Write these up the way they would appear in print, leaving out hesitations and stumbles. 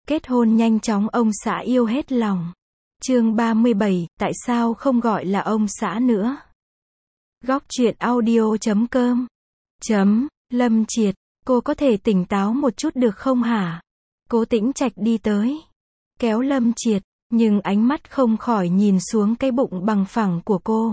Kết hôn nhanh chóng ông xã yêu hết lòng. Chương 37, tại sao không gọi là ông xã nữa? Góc truyện audio.com Lâm Triệt, cô có thể tỉnh táo một chút được không hả? Cố Tĩnh Trạch đi tới, kéo Lâm Triệt, nhưng ánh mắt không khỏi nhìn xuống cái bụng bằng phẳng của cô.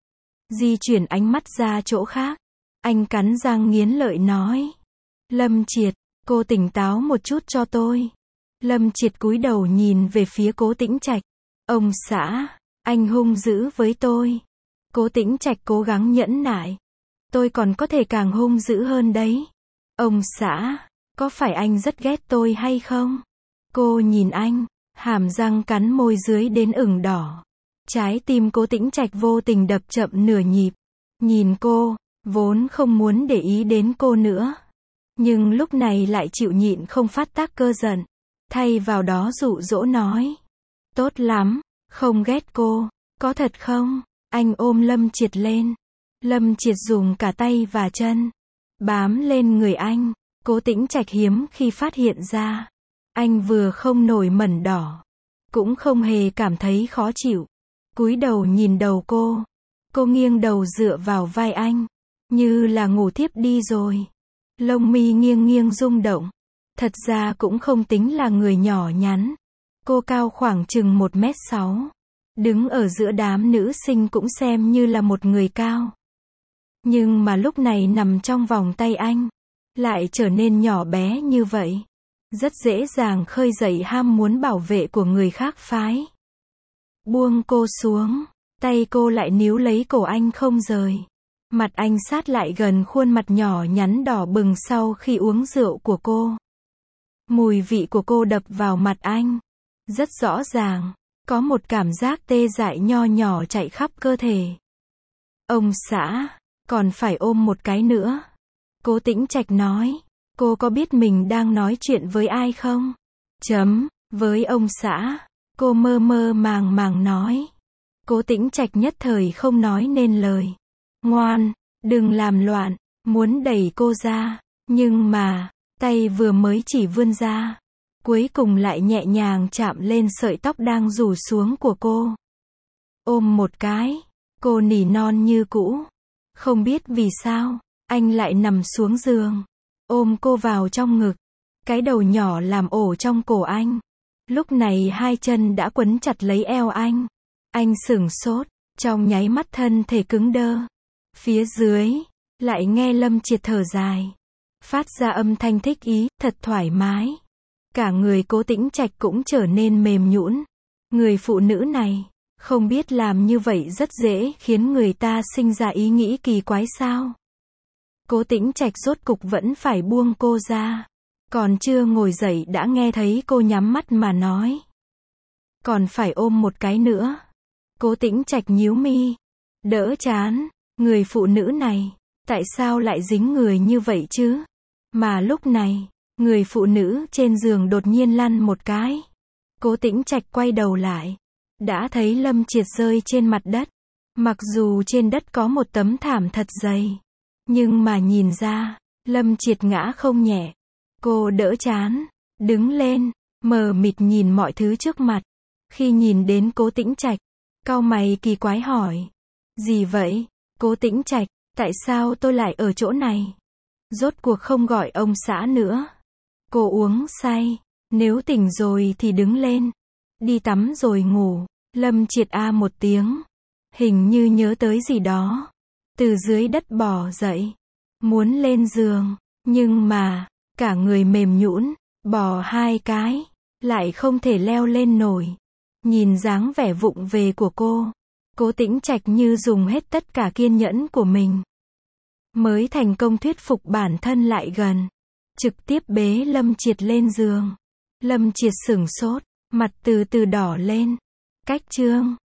Di chuyển ánh mắt ra chỗ khác, anh cắn răng nghiến lợi nói. Lâm Triệt, cô tỉnh táo một chút cho tôi. Lâm Triệt cúi đầu nhìn về phía Cố Tĩnh Trạch. Ông xã, anh hung dữ với tôi. Cố Tĩnh Trạch cố gắng nhẫn nại. Tôi còn có thể càng hung dữ hơn đấy. Ông xã, có phải anh rất ghét tôi hay không? Cô nhìn anh, hàm răng cắn môi dưới đến ửng đỏ. Trái tim Cố Tĩnh Trạch vô tình đập chậm nửa nhịp. Nhìn cô, vốn không muốn để ý đến cô nữa. Nhưng lúc này lại chịu nhịn không phát tác cơn giận. Thay vào đó dụ dỗ nói. Tốt lắm, không ghét cô, có thật không? Anh ôm Lâm Triệt lên. Lâm Triệt dùng cả tay và chân bám lên người anh. Cố Tĩnh Trạch hiếm khi phát hiện ra. Anh vừa không nổi mẩn đỏ, cũng không hề cảm thấy khó chịu. Cúi đầu nhìn đầu cô. Cô nghiêng đầu dựa vào vai anh, như là ngủ thiếp đi rồi. Lông mi nghiêng nghiêng rung động. Thật ra cũng không tính là người nhỏ nhắn. Cô cao khoảng chừng 1m6. Đứng ở giữa đám nữ sinh cũng xem như là một người cao. Nhưng mà lúc này nằm trong vòng tay anh, lại trở nên nhỏ bé như vậy. Rất dễ dàng khơi dậy ham muốn bảo vệ của người khác phái. Buông cô xuống, tay cô lại níu lấy cổ anh không rời. Mặt anh sát lại gần khuôn mặt nhỏ nhắn đỏ bừng sau khi uống rượu của cô. Mùi vị của cô đập vào mặt anh. Rất rõ ràng, có một cảm giác tê dại nho nhỏ chạy khắp cơ thể. Ông xã, còn phải ôm một cái nữa. Cố Tĩnh Trạch nói. Cô có biết mình đang nói chuyện với ai không? Với ông xã. Cô mơ mơ màng màng nói. Cố Tĩnh Trạch nhất thời không nói nên lời. Ngoan, đừng làm loạn, muốn đẩy cô ra. Nhưng mà, tay vừa mới chỉ vươn ra, cuối cùng lại nhẹ nhàng chạm lên sợi tóc đang rủ xuống của cô. Ôm một cái, cô nỉ non như cũ. Không biết vì sao, anh lại nằm xuống giường, ôm cô vào trong ngực. Cái đầu nhỏ làm ổ trong cổ anh. Lúc này hai chân đã quấn chặt lấy eo anh. Anh sửng sốt, trong nháy mắt thân thể cứng đơ. Phía dưới, lại nghe Lâm Triệt thở dài. Phát ra âm thanh thích ý, thật thoải mái. Cả người Cố Tĩnh Trạch cũng trở nên mềm nhũn. Người phụ nữ này, không biết làm như vậy rất dễ khiến người ta sinh ra ý nghĩ kỳ quái sao? Cố Tĩnh Trạch rốt cục vẫn phải buông cô ra. Còn chưa ngồi dậy đã nghe thấy cô nhắm mắt mà nói. Còn phải ôm một cái nữa. Cố Tĩnh Trạch nhíu mi. Đỡ chán, người phụ nữ này, tại sao lại dính người như vậy chứ? Mà lúc này, người phụ nữ trên giường đột nhiên lăn một cái. Cố Tĩnh Trạch quay đầu lại, đã thấy Lâm Triệt rơi trên mặt đất. Mặc dù trên đất có một tấm thảm thật dày, nhưng mà nhìn ra, Lâm Triệt ngã không nhẹ. Cô đỡ chán, đứng lên, mờ mịt nhìn mọi thứ trước mặt. Khi nhìn đến Cố Tĩnh Trạch, cau mày kỳ quái hỏi. Gì vậy? Cố Tĩnh Trạch, tại sao tôi lại ở chỗ này? Rốt cuộc không gọi ông xã nữa. Cô uống say, nếu tỉnh rồi thì đứng lên. Đi tắm rồi ngủ. Lâm Triệt a một tiếng. Hình như nhớ tới gì đó. Từ dưới đất bò dậy. Muốn lên giường. Nhưng mà, cả người mềm nhũn, bò hai cái, lại không thể leo lên nổi. Nhìn dáng vẻ vụng về của cô, Cố Tĩnh Trạch như dùng hết tất cả kiên nhẫn của mình, mới thành công thuyết phục bản thân lại gần. Trực tiếp bế Lâm Triệt lên giường. Lâm Triệt sửng sốt, mặt từ từ đỏ lên. Cách chương